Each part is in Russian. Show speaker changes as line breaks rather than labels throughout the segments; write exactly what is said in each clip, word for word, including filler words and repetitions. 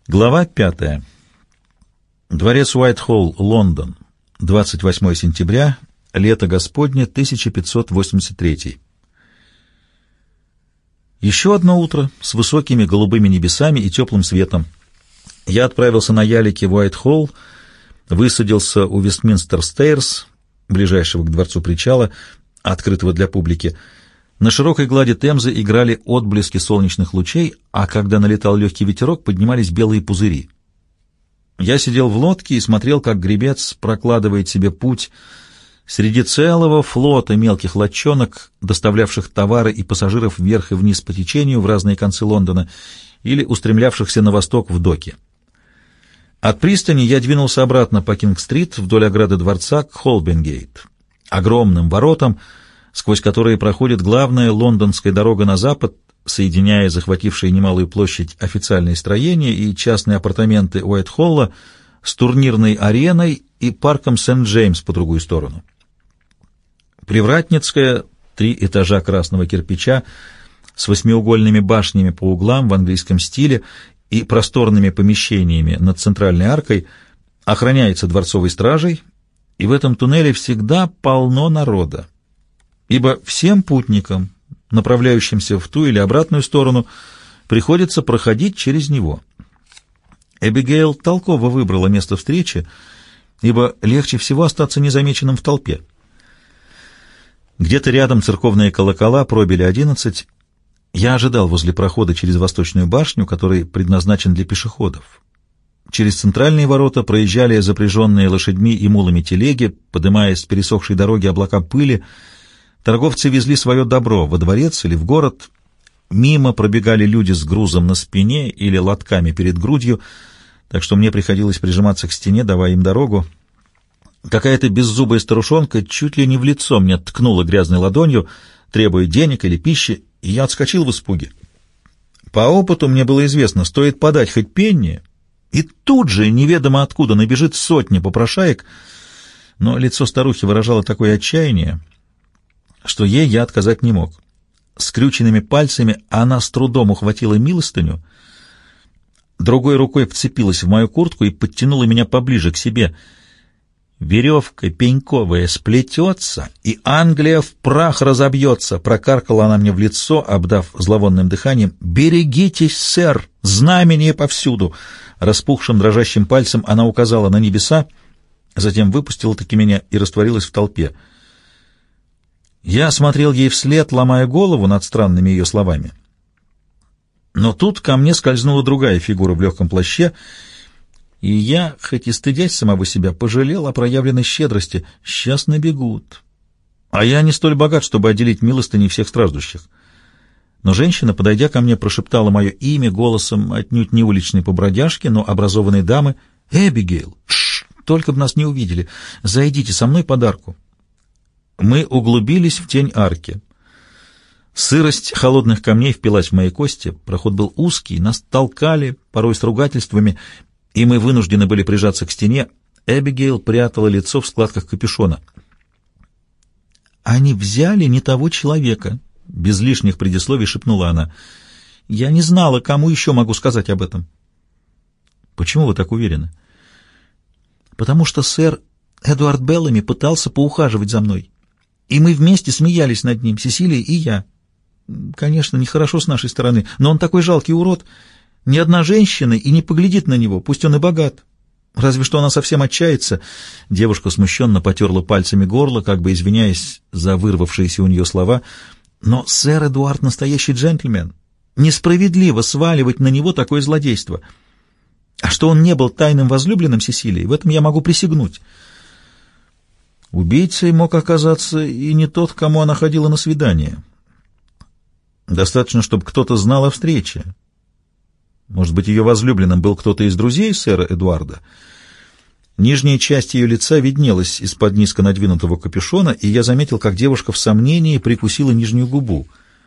Глава пятая. Дворец Уайтхолл, Лондон. двадцать восьмое сентября. Лето Господне, тысяча пятьсот восемьдесят третий. Еще одно утро с высокими голубыми небесами и теплым светом. Я отправился на ялике в Уайтхолл, высадился у Вестминстер-Стейрс, ближайшего к дворцу причала, открытого для публики. На широкой глади Темзы играли отблески солнечных лучей, а когда налетал легкий ветерок, поднимались белые пузыри. Я сидел в лодке и смотрел, как гребец прокладывает себе путь среди целого флота мелких лодчонок, доставлявших товары и пассажиров вверх и вниз по течению в разные концы Лондона или устремлявшихся на восток в доки. От пристани я двинулся обратно по Кинг-стрит вдоль ограды дворца к Холбин-гейт, огромным воротам, сквозь которые проходит главная лондонская дорога на запад, соединяя захватившие немалую площадь официальные строения и частные апартаменты Уайтхолла с турнирной ареной и парком Сент-Джеймс по другую сторону. Привратницкая, три этажа красного кирпича с восьмиугольными башнями по углам в английском стиле и просторными помещениями над центральной аркой, охраняется дворцовой стражей, и в этом туннеле всегда полно народа, ибо всем путникам, направляющимся в ту или обратную сторону, приходится проходить через него. Эбигейл толково выбрала место встречи, ибо легче всего остаться незамеченным в толпе. Где-то рядом церковные колокола пробили одиннадцать. Я ожидал возле прохода через Восточную башню, который предназначен для пешеходов. Через центральные ворота проезжали запряженные лошадьми и мулами телеги, подымая с пересохшей дороги облака пыли. Торговцы везли свое добро во дворец или в город. Мимо пробегали люди с грузом на спине или лотками перед грудью, так что мне приходилось прижиматься к стене, давая им дорогу. Какая-то беззубая старушонка чуть ли не в лицо мне ткнула грязной ладонью, требуя денег или пищи, и я отскочил в испуге. По опыту мне было известно, стоит подать хоть пенни, и тут же, неведомо откуда, набежит сотня попрошаек, но лицо старухи выражало такое отчаяние, что ей я отказать не мог. Скрюченными пальцами она с трудом ухватила милостыню, другой рукой вцепилась в мою куртку и подтянула меня поближе к себе. «Веревка пеньковая сплетется, и Англия в прах разобьется», — прокаркала она мне в лицо, обдав зловонным дыханием. «Берегитесь, сэр! Знамение повсюду!» Распухшим дрожащим пальцем она указала на небеса, затем выпустила-таки меня и растворилась в толпе. Я смотрел ей вслед, ломая голову над странными ее словами. Но тут ко мне скользнула другая фигура в легком плаще, и я, хоть и стыдясь самого себя, пожалел о проявленной щедрости. Сейчас набегут. А я не столь богат, чтобы отделить милостыней всех страждущих. Но женщина, подойдя ко мне, прошептала мое имя голосом отнюдь не уличной побродяжки, но образованной дамы. «Эбигейл! Тш! Только бы нас не увидели! Зайдите со мной подарку!» Мы углубились в тень арки. Сырость холодных камней впилась в мои кости, проход был узкий, нас толкали, порой с ругательствами, и мы вынуждены были прижаться к стене. Эбигейл прятала лицо в складках капюшона. «Они взяли не того человека», — без лишних предисловий шепнула она. «Я не знала, кому еще могу сказать об этом». «Почему вы так уверены?» «Потому что сэр Эдуард Беллами пытался поухаживать за мной. И мы вместе смеялись над ним, Сесилия и я. Конечно, нехорошо с нашей стороны, но он такой жалкий урод. Ни одна женщина и не поглядит на него, пусть он и богат. Разве что она совсем отчается». Девушка смущенно потерла пальцами горло, как бы извиняясь за вырвавшиеся у нее слова. «Но сэр Эдуард настоящий джентльмен. Несправедливо сваливать на него такое злодейство. А что он не был тайным возлюбленным Сесилии, в этом я могу присягнуть». Убийцей мог оказаться и не тот, кому она ходила на свидание. Достаточно, чтобы кто-то знал о встрече. Может быть, ее возлюбленным был кто-то из друзей сэра Эдуарда? Нижняя часть ее лица виднелась из-под низко надвинутого капюшона, и я заметил, как девушка в сомнении прикусила нижнюю губу.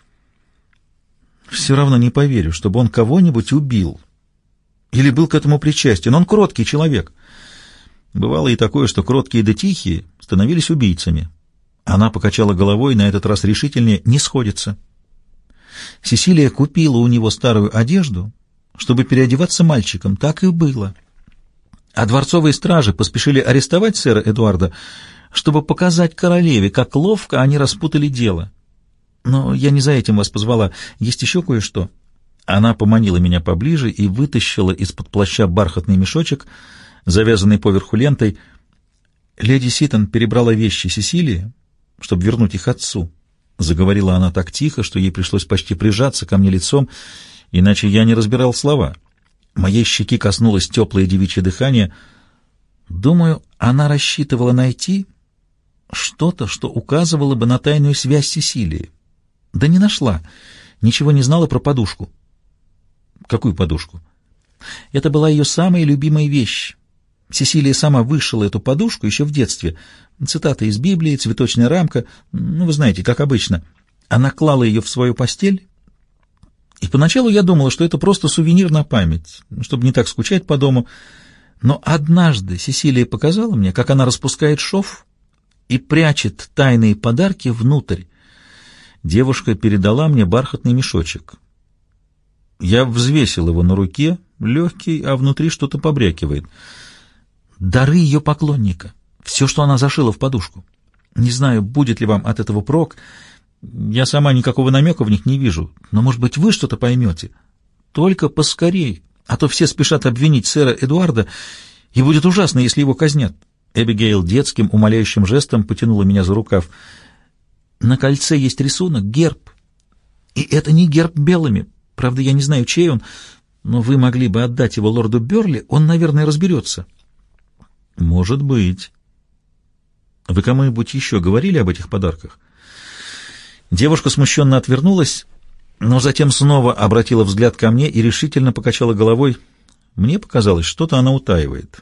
Все равно не поверю, чтобы он кого-нибудь убил. Или был к этому причастен. Он кроткий человек. Бывало и такое, что кроткие да тихие становились убийцами. Она покачала головой, на этот раз решительнее: не сходится. Сесилия купила у него старую одежду чтобы переодеваться мальчиком. Так и было. А дворцовые стражи поспешили арестовать сэра Эдуарда, чтобы показать королеве, как ловко они распутали дело. Но я не за этим вас позвала. Есть еще кое-что». Она поманила меня поближе и вытащила из-под плаща бархатный мешочек, завязанный поверху лентой. «Леди Ситон перебрала вещи Сесилии, чтобы вернуть их отцу», — заговорила она так тихо, что ей пришлось почти прижаться ко мне лицом, иначе я не разбирал слова. Моей щеки коснулось теплое девичье дыхание. Думаю, она рассчитывала найти что-то, что указывало бы на тайную связь Сесилии. Да не нашла, ничего не знала про подушку. «Какую подушку?» «Это была ее самая любимая вещь. Сесилия сама вышила эту подушку еще в детстве. Цитата из Библии, цветочная рамка, ну, вы знаете, как обычно. Она клала ее в свою постель, и поначалу я думала, что это просто сувенир на память, чтобы не так скучать по дому. Но однажды Сесилия показала мне, как она распускает шов и прячет тайные подарки внутрь. Девушка передала мне бархатный мешочек. Я взвесил его на руке, легкий, а внутри что-то побрякивает. Дары ее поклонника. Все, что она зашила в подушку. Не знаю, будет ли вам от этого прок. Я сама никакого намека в них не вижу. Но, может быть, вы что-то поймете. Только поскорей, а то все спешат обвинить сэра Эдуарда, и будет ужасно, если его казнят». Эбигейл детским, умоляющим жестом потянула меня за рукав. «На кольце есть рисунок, герб. И это не герб белыми. Правда, я не знаю, чей он, но вы могли бы отдать его лорду Бёрли, он, наверное, разберется». «Может быть. Вы кому-нибудь еще говорили об этих подарках?» Девушка смущенно отвернулась, но затем снова обратила взгляд ко мне и решительно покачала головой. Мне показалось, что-то она утаивает.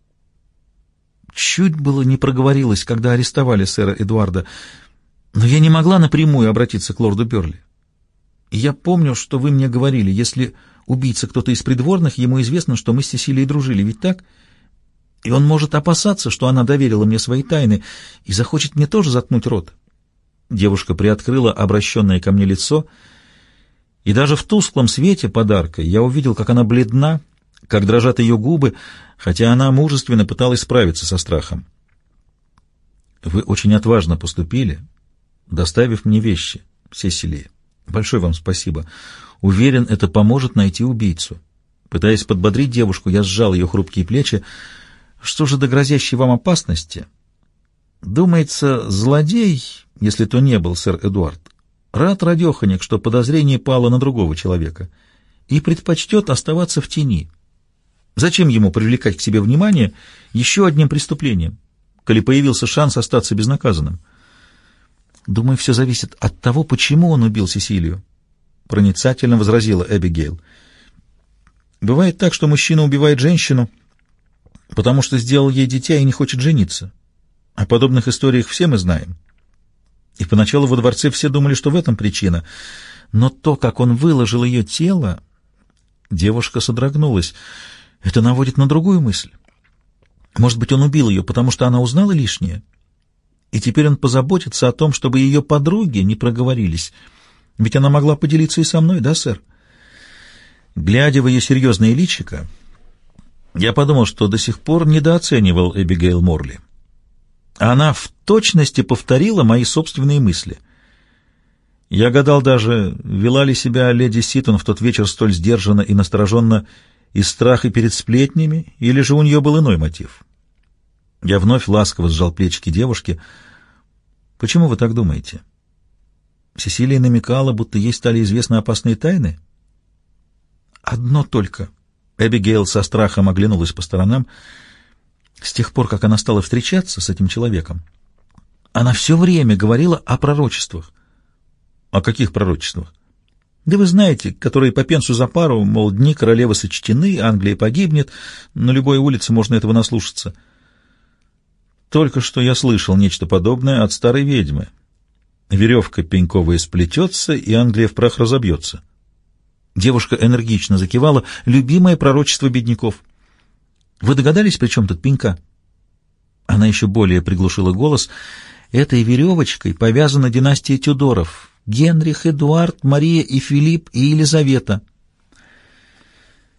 Чуть было не проговорилась, когда арестовали сэра Эдуарда, но я не могла напрямую обратиться к лорду Бёрли. И я помню, что вы мне говорили, если убийца кто-то из придворных, ему известно, что мы с Сесилией дружили, ведь так? И он может опасаться, что она доверила мне свои тайны и захочет мне тоже заткнуть рот. Девушка приоткрыла обращенное ко мне лицо, и даже в тусклом свете подарка я увидел, как она бледна, как дрожат ее губы, хотя она мужественно пыталась справиться со страхом. «Вы очень отважно поступили, доставив мне вещи, Сесилия. Большое вам спасибо. Уверен, это поможет найти убийцу». Пытаясь подбодрить девушку, я сжал ее хрупкие плечи. «Что же до грозящей вам опасности? Думается, злодей, если то не был сэр Эдуард, рад радеханик, что подозрение пало на другого человека, и предпочтет оставаться в тени. Зачем ему привлекать к себе внимание еще одним преступлением, коли появился шанс остаться безнаказанным? Думаю, все зависит от того, почему он убил Сесилию», — проницательно возразила Эбигейл. «Бывает так, что мужчина убивает женщину, потому что сделал ей дитя и не хочет жениться. О подобных историях все мы знаем. И поначалу во дворце все думали, что в этом причина. Но то, как он выложил ее тело...» Девушка содрогнулась. «Это наводит на другую мысль. Может быть, он убил ее, потому что она узнала лишнее? И теперь он позаботится о том, чтобы ее подруги не проговорились. Ведь она могла поделиться и со мной, да, сэр?» Глядя в ее серьезное личико, я подумал, что до сих пор недооценивал Эбигейл Морли. Она в точности повторила мои собственные мысли. Я гадал даже, вела ли себя леди Ситон в тот вечер столь сдержанно и настороженно из страха перед сплетнями, или же у нее был иной мотив. Я вновь ласково сжал плечики девушки. «Почему вы так думаете? Сесилия намекала, будто ей стали известны опасные тайны?» «Одно только». Эбигейл со страхом оглянулась по сторонам. С тех пор, как она стала встречаться с этим человеком, она все время говорила о пророчествах. «О каких пророчествах?» «Да вы знаете, которые по пенсу за пару, мол, дни королевы сочтены, Англия погибнет, на любой улице можно этого наслушаться». «Только что я слышал нечто подобное от старой ведьмы. Веревка пеньковая сплетется, и Англия в прах разобьется». Девушка энергично закивала. «Любимое пророчество бедняков». «Вы догадались, при чем тут пенька?» Она еще более приглушила голос. «Этой веревочкой повязана династия Тюдоров. Генрих, Эдуард, Мария и Филипп и Елизавета».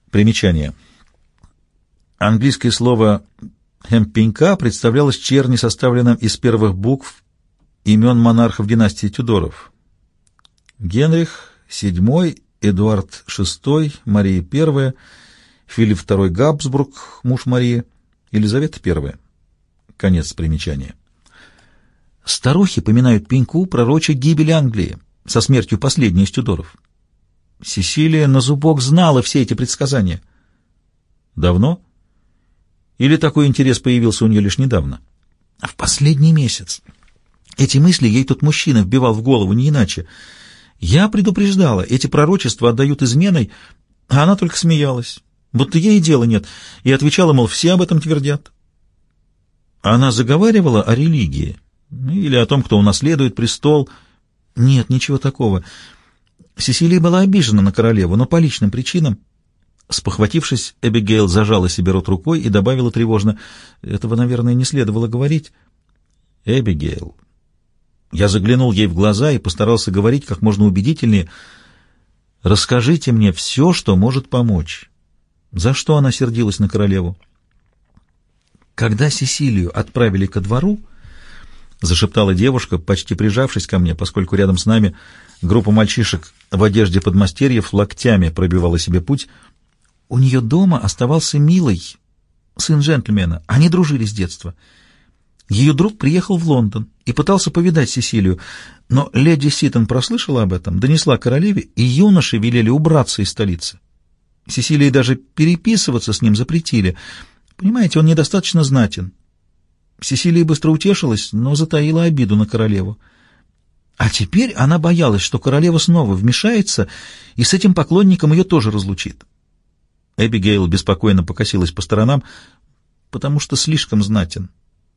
Примечание. Английское слово «хемп пенька» представлялось черни, составленным из первых букв имен монархов династии Тюдоров. Генрих седьмой, Эдуард шестой, Мария первая, Филипп второй Габсбург, муж Марии, Елизавета первая. Конец примечания. Старухи поминают пеньку, пророча гибель Англии, со смертью последней из Тюдоров. Сесилия на зубок знала все эти предсказания. Давно? Или такой интерес появился у нее лишь недавно? А в последний месяц. Эти мысли ей тот мужчина вбивал в голову, не иначе. Я предупреждала, эти пророчества отдают изменой, а она только смеялась, будто ей дела нет, и отвечала, мол, все об этом твердят. Она заговаривала о религии или о том, кто унаследует престол. Нет, ничего такого. Сесилия была обижена на королеву, но по личным причинам. Спохватившись, Эбигейл зажала себе рот рукой и добавила тревожно: «Этого, наверное, не следовало говорить». «Эбигейл». Я заглянул ей в глаза и постарался говорить как можно убедительнее. «Расскажите мне все, что может помочь». За что она сердилась на королеву? «Когда Сесилию отправили ко двору, — зашептала девушка, почти прижавшись ко мне, поскольку рядом с нами группа мальчишек в одежде подмастерьев локтями пробивала себе путь, — у нее дома оставался Милый, сын джентльмена. Они дружили с детства. Ее друг приехал в Лондон и пытался повидать Сесилию, но леди Ситон прослышала об этом, донесла королеве, и юноши велели убраться из столицы. Сесилии даже переписываться с ним запретили. Понимаете, он недостаточно знатен. Сесилия быстро утешилась, но затаила обиду на королеву. А теперь она боялась, что королева снова вмешается, и с этим поклонником ее тоже разлучит. Эбигейл беспокойно покосилась по сторонам, потому что слишком знатен.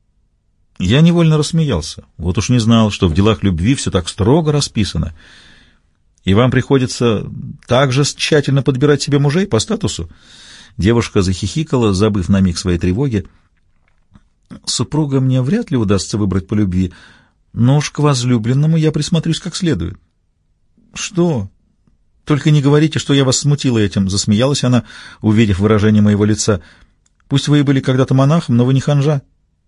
Я невольно рассмеялся. Вот уж не знал, что в делах любви все так строго расписано. И вам приходится так же тщательно подбирать себе мужей по статусу? Девушка захихикала, забыв на миг своей тревоги. Супруга мне вряд ли удастся выбрать по любви, но уж к возлюбленному я присмотрюсь как следует. Что? Только не говорите, что я вас смутила этим, — засмеялась она, увидев выражение моего лица. Пусть вы и были когда-то монахом, но вы не ханжа.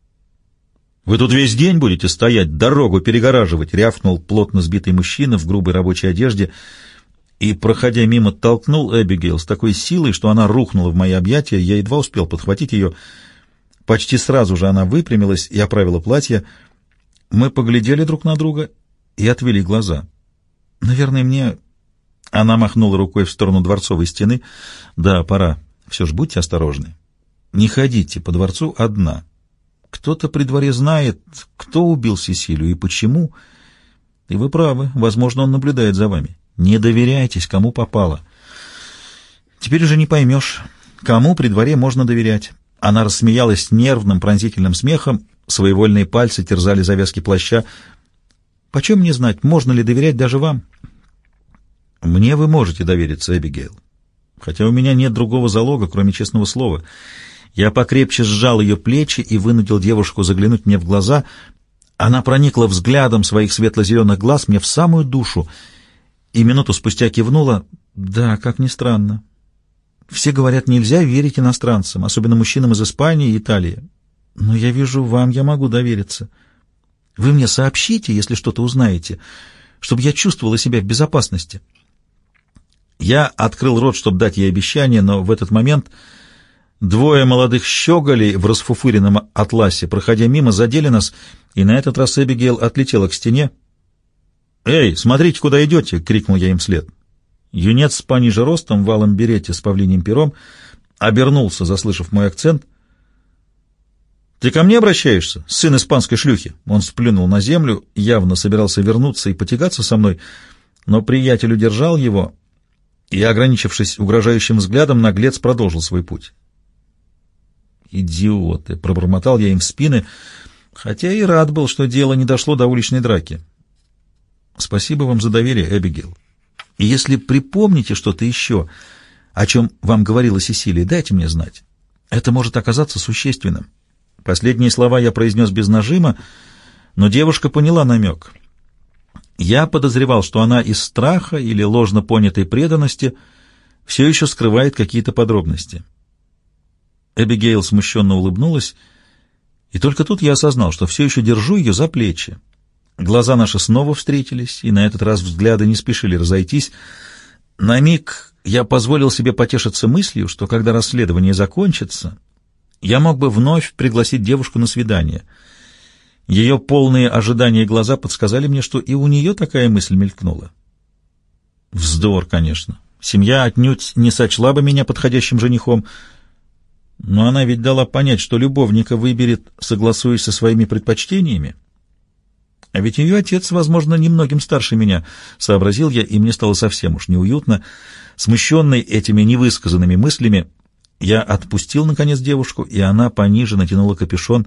Вы тут весь день будете стоять, дорогу перегораживать, — рявкнул плотно сбитый мужчина в грубой рабочей одежде и, проходя мимо, толкнул Эбигейл с такой силой, что она рухнула в мои объятия. Я едва успел подхватить ее. Почти сразу же она выпрямилась и оправила платье. Мы поглядели друг на друга и отвели глаза. Наверное, мне... Она махнула рукой в сторону дворцовой стены. Да, пора. Все ж будьте осторожны. Не ходите по дворцу одна. Кто-то при дворе знает, кто убил Сесилию и почему. И вы правы, возможно, он наблюдает за вами. Не доверяйтесь, кому попало. Теперь уже не поймешь, кому при дворе можно доверять. Она рассмеялась нервным пронзительным смехом, своевольные пальцы терзали завязки плаща. Почем мне знать, можно ли доверять даже вам? Мне вы можете довериться, Эбигейл, хотя у меня нет другого залога, кроме честного слова. Я покрепче сжал ее плечи и вынудил девушку заглянуть мне в глаза. Она проникла взглядом своих светло-зеленых глаз мне в самую душу и минуту спустя кивнула. Да, как ни странно. Все говорят, нельзя верить иностранцам, особенно мужчинам из Испании и Италии. Но я вижу, вам я могу довериться. Вы мне сообщите, если что-то узнаете, чтобы я чувствовала себя в безопасности. Я открыл рот, чтобы дать ей обещание, но в этот момент двое молодых щеголей в расфуфыренном атласе, проходя мимо, задели нас, и на этот раз Эбигейл отлетела к стене. «Эй, смотрите, куда идете!» — крикнул я им вслед. Юнец пониже ростом, в алом берете с павлиньим пером, обернулся, заслышав мой акцент. «Ты ко мне обращаешься, сын испанской шлюхи?» Он сплюнул на землю, явно собирался вернуться и потягаться со мной, но приятель удержал его, и, ограничившись угрожающим взглядом, наглец продолжил свой путь. «Идиоты!» — пробормотал я им в спины, хотя и рад был, что дело не дошло до уличной драки. «Спасибо вам за доверие, Эбигейл. И если припомните что-то еще, о чем вам говорила Сесилия, дайте мне знать. Это может оказаться существенным». Последние слова я произнес без нажима, но девушка поняла намек. Я подозревал, что она из страха или ложно понятой преданности все еще скрывает какие-то подробности. Эбигейл смущенно улыбнулась, и только тут я осознал, что все еще держу ее за плечи. Глаза наши снова встретились, и на этот раз взгляды не спешили разойтись. На миг я позволил себе потешиться мыслью, что когда расследование закончится, я мог бы вновь пригласить девушку на свидание. Ее полные ожидания глаза подсказали мне, что и у нее такая мысль мелькнула. Вздор, конечно. Семья отнюдь не сочла бы меня подходящим женихом, но она ведь дала понять, что любовника выберет, согласуясь со своими предпочтениями. А ведь ее отец, возможно, немногим старше меня, сообразил я, и мне стало совсем уж неуютно. Смущенный этими невысказанными мыслями, я отпустил, наконец, девушку, и она пониже натянула капюшон.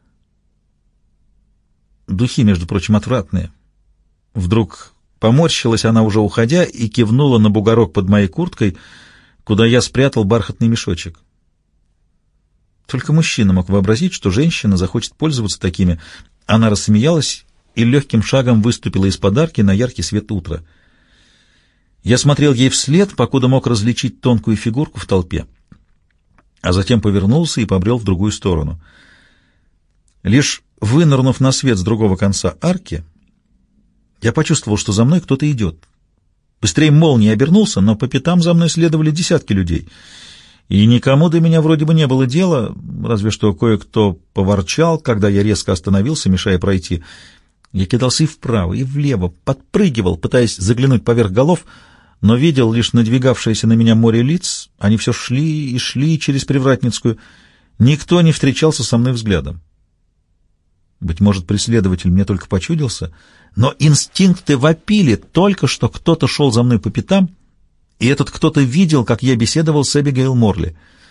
Духи, между прочим, отвратные. Вдруг поморщилась она, уже уходя, и кивнула на бугорок под моей курткой, куда я спрятал бархатный мешочек. Только мужчина мог вообразить, что женщина захочет пользоваться такими. Она рассмеялась и легким шагом выступила из подарки на яркий свет утра. Я смотрел ей вслед, покуда мог различить тонкую фигурку в толпе, а затем повернулся и побрел в другую сторону. Лишь вынырнув на свет с другого конца арки, я почувствовал, что за мной кто-то идет. Быстрее молнии обернулся, но по пятам за мной следовали десятки людей, и никому до меня вроде бы не было дела, разве что кое-кто поворчал, когда я резко остановился, мешая пройти. Я кидался и вправо, и влево, подпрыгивал, пытаясь заглянуть поверх голов, но видел лишь надвигавшееся на меня море лиц. Они все шли и шли через Привратницкую. Никто не встречался со мной взглядом. Быть может, преследователь мне только почудился, но инстинкты вопили, только что кто-то шел за мной по пятам, и этот кто-то видел, как я беседовал с Эбигейл Морли.